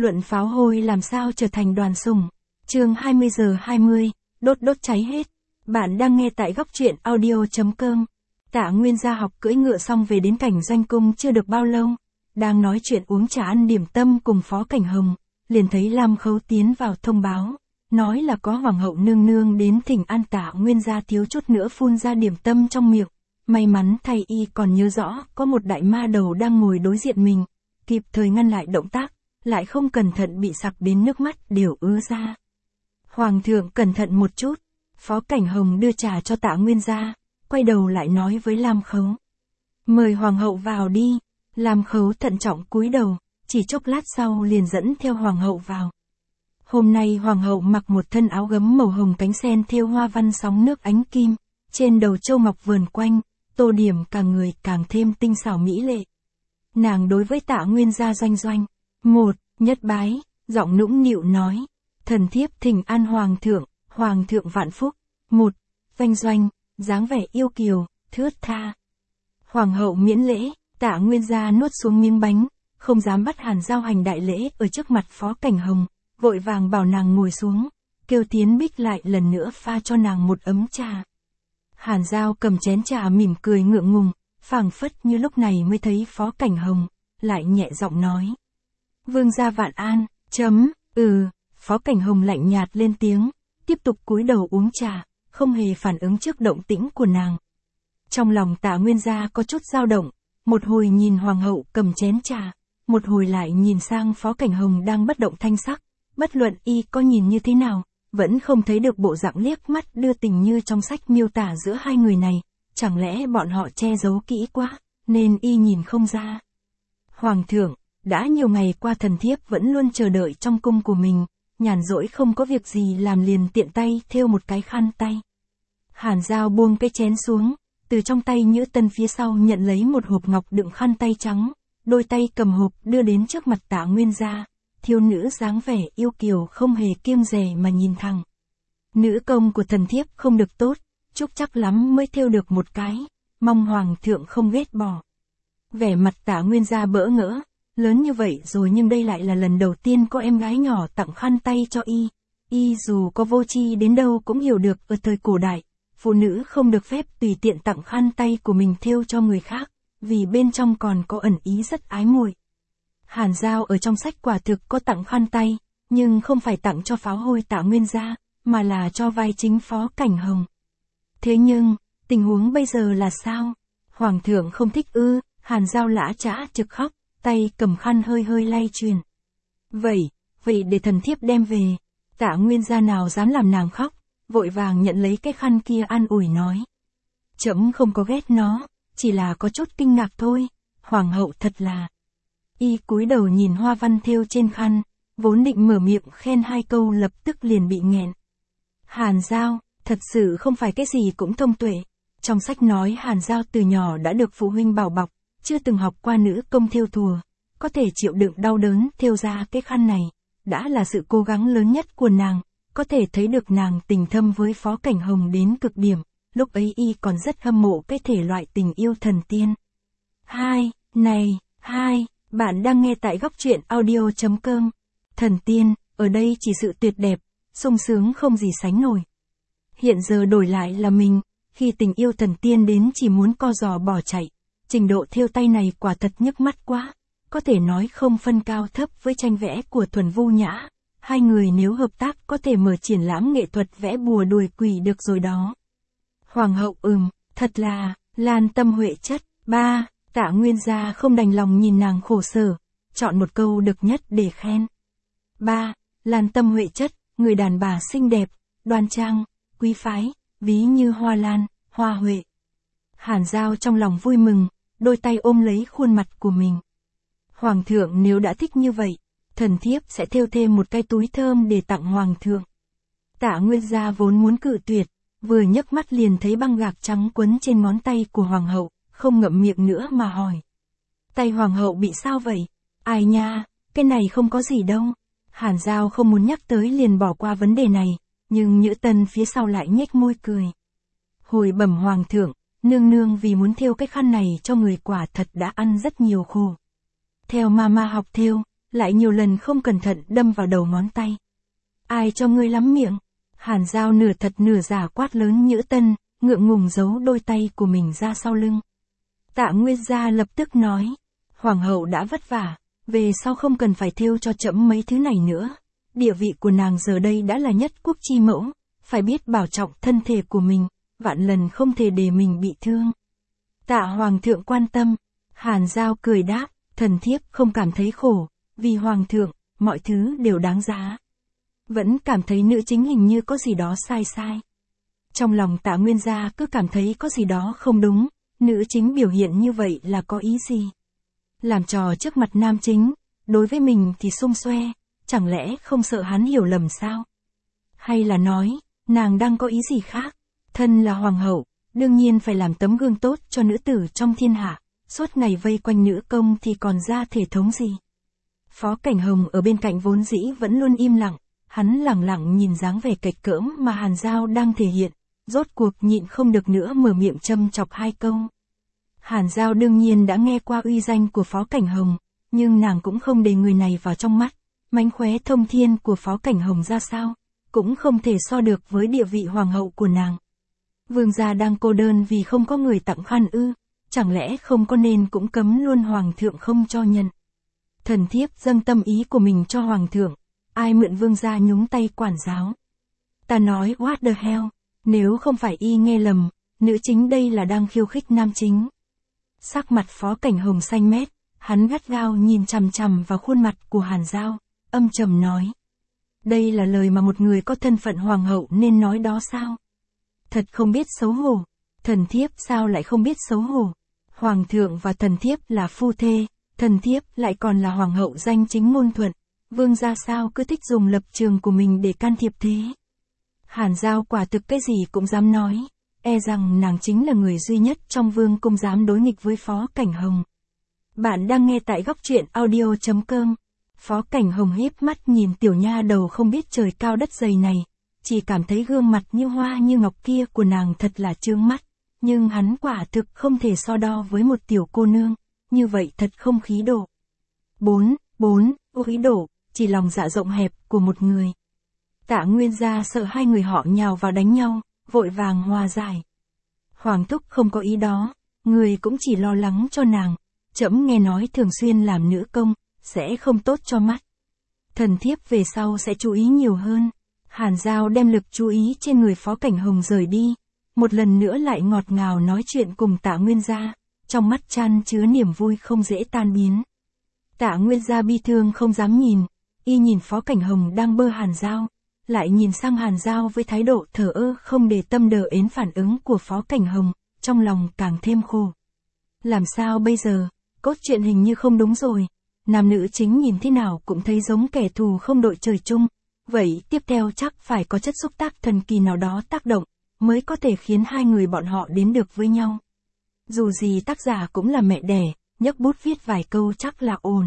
Luận pháo hôi làm sao trở thành đoàn sủng. Chương 20:20, đốt đốt cháy hết. Bạn đang nghe tại góc truyện audio.com. Tạ Nguyên gia học cưỡi ngựa xong về đến cảnh doanh cung chưa được bao lâu. Đang nói chuyện uống trà ăn điểm tâm cùng Phó Cảnh Hồng, liền thấy Lam Khấu tiến vào thông báo. Nói là có hoàng hậu nương nương đến thỉnh an. Tạ Nguyên gia thiếu chút nữa phun ra điểm tâm trong miệng. May mắn thay y còn nhớ rõ có một đại ma đầu đang ngồi đối diện mình. Kịp thời ngăn lại động tác, lại không cẩn thận bị sặc đến nước mắt đều ứa ra. Hoàng thượng cẩn thận một chút. Phó Cảnh Hồng đưa trà cho Tạ Nguyên gia, quay đầu lại nói với Lam Khấu. Mời hoàng hậu vào đi. Lam Khấu thận trọng cúi đầu, chỉ chốc lát sau liền dẫn theo hoàng hậu vào. Hôm nay hoàng hậu mặc một thân áo gấm màu hồng cánh sen thêu hoa văn sóng nước ánh kim, trên đầu châu ngọc vườn quanh, tô điểm cả người càng thêm tinh xảo mỹ lệ. Nàng đối với Tạ Nguyên gia doanh doanh, một, nhất bái, giọng nũng nịu nói, thần thiếp thỉnh an hoàng thượng vạn phúc. Một, doanh doanh, dáng vẻ yêu kiều, thướt tha. Hoàng hậu miễn lễ. Tạ Nguyên gia nuốt xuống miếng bánh, không dám bắt Hàn Giao hành đại lễ ở trước mặt Phó Cảnh Hồng, vội vàng bảo nàng ngồi xuống, kêu Tiến Bích lại lần nữa pha cho nàng một ấm trà. Hàn Giao cầm chén trà mỉm cười ngượng ngùng, phảng phất như lúc này mới thấy Phó Cảnh Hồng, lại nhẹ giọng nói. Vương gia vạn an, Phó Cảnh Hồng lạnh nhạt lên tiếng, tiếp tục cúi đầu uống trà, không hề phản ứng trước động tĩnh của nàng. Trong lòng Tạ Nguyên gia có chút dao động, một hồi nhìn hoàng hậu cầm chén trà, một hồi lại nhìn sang Phó Cảnh Hồng đang bất động thanh sắc, bất luận y có nhìn như thế nào, vẫn không thấy được bộ dạng liếc mắt đưa tình như trong sách miêu tả giữa hai người này, chẳng lẽ bọn họ che giấu kỹ quá, nên y nhìn không ra. Hoàng thượng, đã nhiều ngày qua thần thiếp vẫn luôn chờ đợi trong cung của mình, nhàn rỗi không có việc gì làm liền tiện tay thêu một cái khăn tay. Hàn Giao buông cái chén xuống, từ trong tay Nhữ Tân phía sau nhận lấy một hộp ngọc đựng khăn tay trắng, đôi tay cầm hộp đưa đến trước mặt Tạ Nguyên gia, thiếu nữ dáng vẻ yêu kiều không hề kiêng dè mà nhìn thẳng. Nữ công của thần thiếp không được tốt, chúc chắc lắm mới thêu được một cái, mong hoàng thượng không ghét bỏ. Vẻ mặt Tạ Nguyên gia bỡ ngỡ, lớn như vậy rồi nhưng đây lại là lần đầu tiên có em gái nhỏ tặng khăn tay cho y. Y dù có vô tri đến đâu cũng hiểu được ở thời cổ đại, phụ nữ không được phép tùy tiện tặng khăn tay của mình thêu cho người khác, vì bên trong còn có ẩn ý rất ái muội. Hàn Giao ở trong sách quả thực có tặng khăn tay, nhưng không phải tặng cho pháo hôi Tạ Nguyên gia, mà là cho vai chính Phó Cảnh Hồng. Thế nhưng, tình huống bây giờ là sao? Hoàng thượng không thích ư? Hàn Giao lã chã trực khóc, tay cầm khăn hơi hơi lay truyền. Vậy để thần thiếp đem về. Tạ Nguyên gia nào dám làm nàng khóc, vội vàng nhận lấy cái khăn kia an ủi nói. Trẫm không có ghét nó, chỉ là có chút kinh ngạc thôi, hoàng hậu thật là. Y cúi đầu nhìn hoa văn thêu trên khăn, vốn định mở miệng khen hai câu lập tức liền bị nghẹn. Hàn Giao, thật sự không phải cái gì cũng thông tuệ. Trong sách nói Hàn Giao từ nhỏ đã được phụ huynh bảo bọc, chưa từng học qua nữ công thêu thùa, có thể chịu đựng đau đớn thêu ra cái khăn này, đã là sự cố gắng lớn nhất của nàng, có thể thấy được nàng tình thâm với Phó Cảnh Hồng đến cực điểm, lúc ấy y còn rất hâm mộ cái thể loại tình yêu thần tiên. Bạn đang nghe tại góc truyện audio.com. Thần tiên, ở đây chỉ sự tuyệt đẹp, sung sướng không gì sánh nổi. Hiện giờ đổi lại là mình, khi tình yêu thần tiên đến chỉ muốn co giò bỏ chạy, trình độ thêu tay này quả thật nhức mắt quá, có thể nói không phân cao thấp với tranh vẽ của Thuần Vu Nhã. Hai người nếu hợp tác có thể mở triển lãm nghệ thuật vẽ bùa đuổi quỷ được rồi đó. Hoàng hậu thật là, lan tâm huệ chất. 3. Tạ Nguyên gia không đành lòng nhìn nàng khổ sở, chọn một câu được nhất để khen. 3. Lan tâm huệ chất, người đàn bà xinh đẹp, đoan trang, quý phái, ví như hoa lan, hoa huệ. Hàn Giao trong lòng vui mừng, đôi tay ôm lấy khuôn mặt của mình. Hoàng thượng nếu đã thích như vậy, thần thiếp sẽ thêu thêm một cái túi thơm để tặng hoàng thượng. Tạ Nguyên gia vốn muốn cự tuyệt, vừa nhấc mắt liền thấy băng gạc trắng quấn trên ngón tay của hoàng hậu, không ngậm miệng nữa mà hỏi. Tay hoàng hậu bị sao vậy? Ai nha, cái này không có gì đâu. Hàn Giao không muốn nhắc tới liền bỏ qua vấn đề này, nhưng Nhữ Tân phía sau lại nhếch môi cười. Hồi bẩm hoàng thượng, nương nương vì muốn thêu cái khăn này cho người quả thật đã ăn rất nhiều khổ. Theo mama học thêu, lại nhiều lần không cẩn thận đâm vào đầu ngón tay. Ai cho ngươi lắm miệng? Hàn Giao nửa thật nửa giả quát lớn Nhữ Tân, ngượng ngùng giấu đôi tay của mình ra sau lưng. Tạ Nguyên Gia lập tức nói, hoàng hậu đã vất vả, về sau không cần phải thêu cho trẫm mấy thứ này nữa. Địa vị của nàng giờ đây đã là nhất quốc chi mẫu, phải biết bảo trọng thân thể của mình, vạn lần không thể để mình bị thương. Tạ hoàng thượng quan tâm, Hàn Giao cười đáp, thần thiếp không cảm thấy khổ, vì hoàng thượng, mọi thứ đều đáng giá. Vẫn cảm thấy nữ chính hình như có gì đó sai sai. Trong lòng Tạ Nguyên Gia cứ cảm thấy có gì đó không đúng, nữ chính biểu hiện như vậy là có ý gì? Làm trò trước mặt nam chính, đối với mình thì xung xoe, chẳng lẽ không sợ hắn hiểu lầm sao? Hay là nói, nàng đang có ý gì khác? Thân là hoàng hậu, đương nhiên phải làm tấm gương tốt cho nữ tử trong thiên hạ, suốt ngày vây quanh nữ công thì còn ra thể thống gì? Phó Cảnh Hồng ở bên cạnh vốn dĩ vẫn luôn im lặng, hắn lẳng lặng nhìn dáng vẻ kịch cỡm mà Hàn Giao đang thể hiện, rốt cuộc nhịn không được nữa mở miệng châm chọc hai câu. Hàn Giao đương nhiên đã nghe qua uy danh của Phó Cảnh Hồng, nhưng nàng cũng không để người này vào trong mắt, mánh khóe thông thiên của Phó Cảnh Hồng ra sao, cũng không thể so được với địa vị hoàng hậu của nàng. Vương gia đang cô đơn vì không có người tặng khăn ư, chẳng lẽ không có nên cũng cấm luôn hoàng thượng không cho nhận. Thần thiếp dâng tâm ý của mình cho hoàng thượng, ai mượn vương gia nhúng tay quản giáo. Ta nói what the hell, nếu không phải y nghe lầm, nữ chính đây là đang khiêu khích nam chính. Sắc mặt Phó Cảnh Hồng xanh mét, hắn gắt gao nhìn chằm chằm vào khuôn mặt của Hàn Giao, âm trầm nói. Đây là lời mà một người có thân phận hoàng hậu nên nói đó sao? Thật không biết xấu hổ, thần thiếp sao lại không biết xấu hổ? Hoàng thượng và thần thiếp là phu thê, thần thiếp lại còn là hoàng hậu danh chính ngôn thuận, vương gia sao cứ thích dùng lập trường của mình để can thiệp thế? Hàn Giao quả thực cái gì cũng dám nói, e rằng nàng chính là người duy nhất trong vương cung dám đối nghịch với Phó Cảnh Hồng. Bạn đang nghe tại góc truyện audio.com. Phó Cảnh Hồng híp mắt nhìn tiểu nha đầu không biết trời cao đất dày này, chỉ cảm thấy gương mặt như hoa như ngọc kia của nàng thật là chướng mắt, nhưng hắn quả thực không thể so đo với một tiểu cô nương, như vậy thật không khí độ. 4. Khí độ, chỉ lòng dạ rộng hẹp của một người. Tạ Nguyên Gia sợ hai người họ nhào vào đánh nhau, vội vàng hòa giải. Hoàng thúc không có ý đó, người cũng chỉ lo lắng cho nàng, trẫm nghe nói thường xuyên làm nữ công, sẽ không tốt cho mắt. Thần thiếp về sau sẽ chú ý nhiều hơn. Hàn Giao đem lực chú ý trên người Phó Cảnh Hồng rời đi, một lần nữa lại ngọt ngào nói chuyện cùng Tạ Nguyên Gia, trong mắt chan chứa niềm vui không dễ tan biến. Tạ Nguyên Gia bi thương không dám nhìn, y nhìn Phó Cảnh Hồng đang bơ Hàn Giao, lại nhìn sang Hàn Giao với thái độ thờ ơ không để tâm đờ ến phản ứng của Phó Cảnh Hồng, trong lòng càng thêm khổ. Làm sao bây giờ, cốt truyện hình như không đúng rồi, nam nữ chính nhìn thế nào cũng thấy giống kẻ thù không đội trời chung, vậy tiếp theo chắc phải có chất xúc tác thần kỳ nào đó tác động, mới có thể khiến hai người bọn họ đến được với nhau. Dù gì tác giả cũng là mẹ đẻ, nhấc bút viết vài câu chắc là ổn.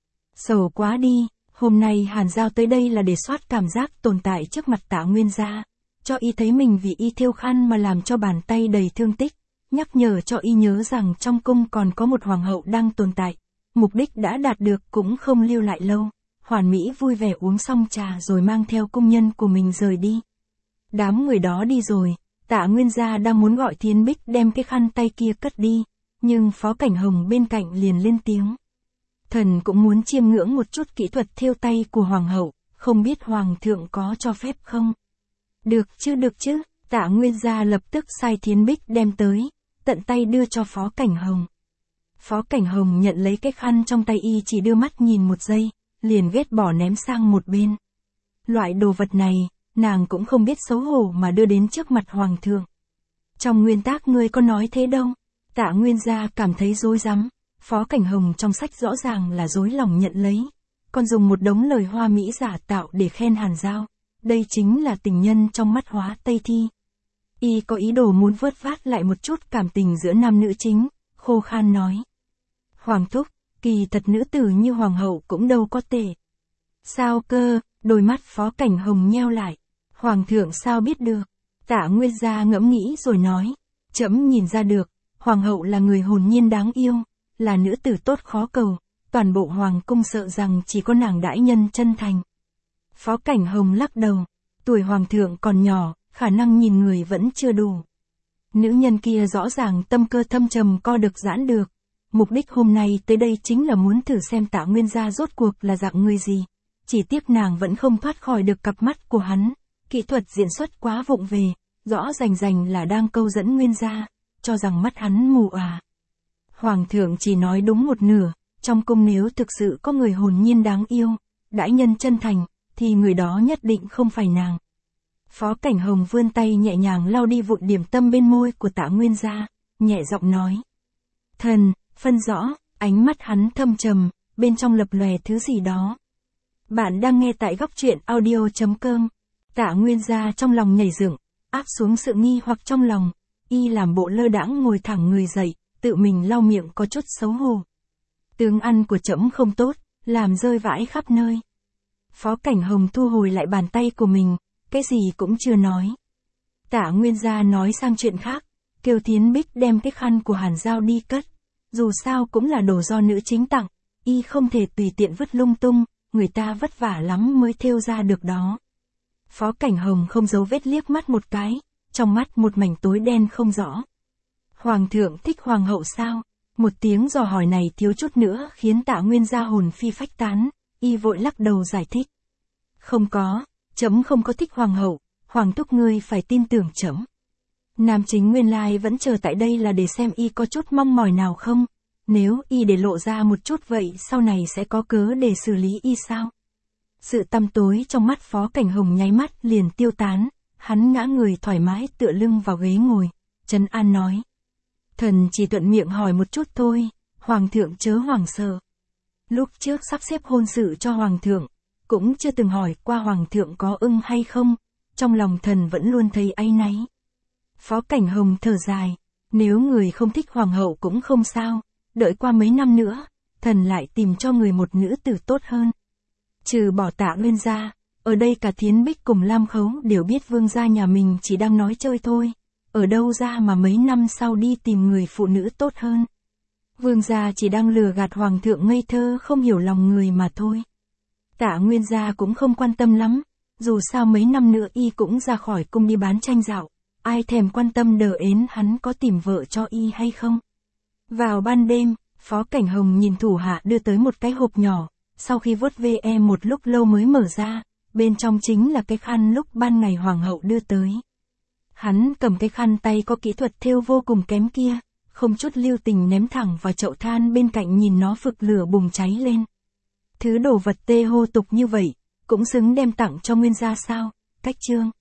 Sầu quá đi, hôm nay Hàn Giao tới đây là để soát cảm giác tồn tại trước mặt Tạ Nguyên Gia, cho y thấy mình vì y thêu khăn mà làm cho bàn tay đầy thương tích, nhắc nhở cho y nhớ rằng trong cung còn có một hoàng hậu đang tồn tại, mục đích đã đạt được cũng không lưu lại lâu. Hoàn Mỹ vui vẻ uống xong trà rồi mang theo cung nhân của mình rời đi. Đám người đó đi rồi, Tạ Nguyên Gia đang muốn gọi Thiến Bích đem cái khăn tay kia cất đi, nhưng Phó Cảnh Hồng bên cạnh liền lên tiếng. Thần cũng muốn chiêm ngưỡng một chút kỹ thuật thêu tay của hoàng hậu, không biết hoàng thượng có cho phép không? Được chứ, Tạ Nguyên Gia lập tức sai Thiến Bích đem tới, tận tay đưa cho Phó Cảnh Hồng. Phó Cảnh Hồng nhận lấy cái khăn trong tay y chỉ đưa mắt nhìn một giây, liền ghét bỏ ném sang một bên. Loại đồ vật này, nàng cũng không biết xấu hổ mà đưa đến trước mặt hoàng thượng. Trong nguyên tắc ngươi có nói thế đâu. Tạ Nguyên Gia cảm thấy rối rắm, Phó Cảnh Hồng trong sách rõ ràng là dối lòng nhận lấy, còn dùng một đống lời hoa mỹ giả tạo để khen Hàn Giao, đây chính là tình nhân trong mắt Hóa Tây Thi. Y có ý đồ muốn vớt vát lại một chút cảm tình giữa nam nữ chính, khô khan nói. Hoàng thúc, kỳ thật nữ tử như hoàng hậu cũng đâu có tệ. Sao cơ, đôi mắt Phó Cảnh Hồng nheo lại. Hoàng thượng sao biết được? Tạ Nguyên Gia ngẫm nghĩ rồi nói. Trẫm nhìn ra được, hoàng hậu là người hồn nhiên đáng yêu, là nữ tử tốt khó cầu, toàn bộ hoàng cung sợ rằng chỉ có nàng đãi nhân chân thành. Phó Cảnh Hồng lắc đầu, tuổi hoàng thượng còn nhỏ, khả năng nhìn người vẫn chưa đủ. Nữ nhân kia rõ ràng tâm cơ thâm trầm co được giãn được. Mục đích hôm nay tới đây chính là muốn thử xem Tạ Nguyên gia rốt cuộc là dạng người gì. Chỉ tiếc nàng vẫn không thoát khỏi được cặp mắt của hắn. Kỹ thuật diễn xuất quá vụng về, rõ rành là đang câu dẫn Nguyên gia, cho rằng mắt hắn mù à. Hoàng thượng chỉ nói đúng một nửa, trong cung nếu thực sự có người hồn nhiên đáng yêu, đãi nhân chân thành, thì người đó nhất định không phải nàng. Phó Cảnh Hồng vươn tay nhẹ nhàng lau đi vụn điểm tâm bên môi của Tạ Nguyên gia, nhẹ giọng nói. Thần, phân rõ, ánh mắt hắn thâm trầm, bên trong lập lòe thứ gì đó. Bạn đang nghe tại góc truyện audio.com. Tạ Nguyên gia trong lòng nhảy dựng, áp xuống sự nghi hoặc trong lòng, y làm bộ lơ đãng ngồi thẳng người dậy, tự mình lau miệng có chút xấu hổ. Tướng ăn của trẫm không tốt, làm rơi vãi khắp nơi. Phó Cảnh Hồng thu hồi lại bàn tay của mình, cái gì cũng chưa nói. Tạ Nguyên gia nói sang chuyện khác, kêu Thiến Bích đem cái khăn của Hàn Giao đi cất. Dù sao cũng là đồ do nữ chính tặng, y không thể tùy tiện vứt lung tung, người ta vất vả lắm mới thêu ra được đó. Phó Cảnh Hồng không giấu vết liếc mắt một cái, trong mắt một mảnh tối đen không rõ. Hoàng thượng thích hoàng hậu sao? Một tiếng dò hỏi này thiếu chút nữa khiến Tạ Nguyên gia hồn phi phách tán, y vội lắc đầu giải thích. Không có, trẫm không có thích hoàng hậu, hoàng thúc ngươi phải tin tưởng trẫm. Nam chính nguyên lai vẫn chờ tại đây là để xem y có chút mong mỏi nào không, nếu y để lộ ra một chút vậy sau này sẽ có cớ để xử lý y sao? Sự tăm tối trong mắt Phó Cảnh Hồng nháy mắt liền tiêu tán, hắn ngã người thoải mái tựa lưng vào ghế ngồi, trấn an nói. Thần chỉ thuận miệng hỏi một chút thôi, hoàng thượng chớ hoảng sợ. Lúc trước sắp xếp hôn sự cho hoàng thượng, cũng chưa từng hỏi qua hoàng thượng có ưng hay không, trong lòng thần vẫn luôn thấy áy náy. Phó Cảnh Hồng thở dài, nếu người không thích hoàng hậu cũng không sao, đợi qua mấy năm nữa, thần lại tìm cho người một nữ tử tốt hơn. Trừ bỏ Tạ Nguyên gia, ở đây cả Thiến Bích cùng Lam Khấu đều biết vương gia nhà mình chỉ đang nói chơi thôi, ở đâu ra mà mấy năm sau đi tìm người phụ nữ tốt hơn. Vương gia chỉ đang lừa gạt hoàng thượng ngây thơ không hiểu lòng người mà thôi. Tạ Nguyên gia cũng không quan tâm lắm, dù sao mấy năm nữa y cũng ra khỏi cung đi bán tranh dạo, ai thèm quan tâm đờ ến hắn có tìm vợ cho y hay không. Vào ban đêm, Phó Cảnh Hồng nhìn thủ hạ đưa tới một cái hộp nhỏ, sau khi vuốt ve một lúc lâu mới mở ra, bên trong chính là cái khăn lúc ban ngày hoàng hậu đưa tới. Hắn cầm cái khăn tay có kỹ thuật thêu vô cùng kém kia, không chút lưu tình ném thẳng vào chậu than bên cạnh nhìn nó phực lửa bùng cháy lên. Thứ đồ vật tê hô tục như vậy, cũng xứng đem tặng cho Nguyên gia sao? Cách chương